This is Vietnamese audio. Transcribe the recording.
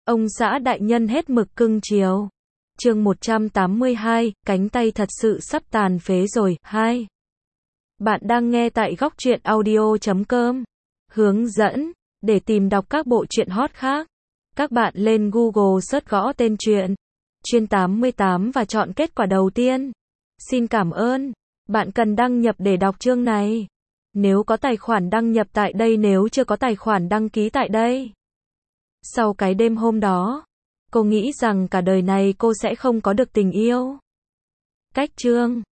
Ông xã đại nhân hết mực cưng chiều. Chương 182, cánh tay thật sự sắp tàn phế rồi. 2. Bạn đang nghe tại góc truyện audio.com. Hướng dẫn để tìm đọc các bộ truyện hot khác. Các bạn lên Google search gõ tên truyện Chuyên 88 và chọn kết quả đầu tiên. Xin cảm ơn. Bạn cần đăng nhập để đọc chương này. Nếu có tài khoản đăng nhập tại đây, nếu chưa có tài khoản đăng ký tại đây. Sau cái đêm hôm đó, cô nghĩ rằng cả đời này cô sẽ không có được tình yêu. Cách chương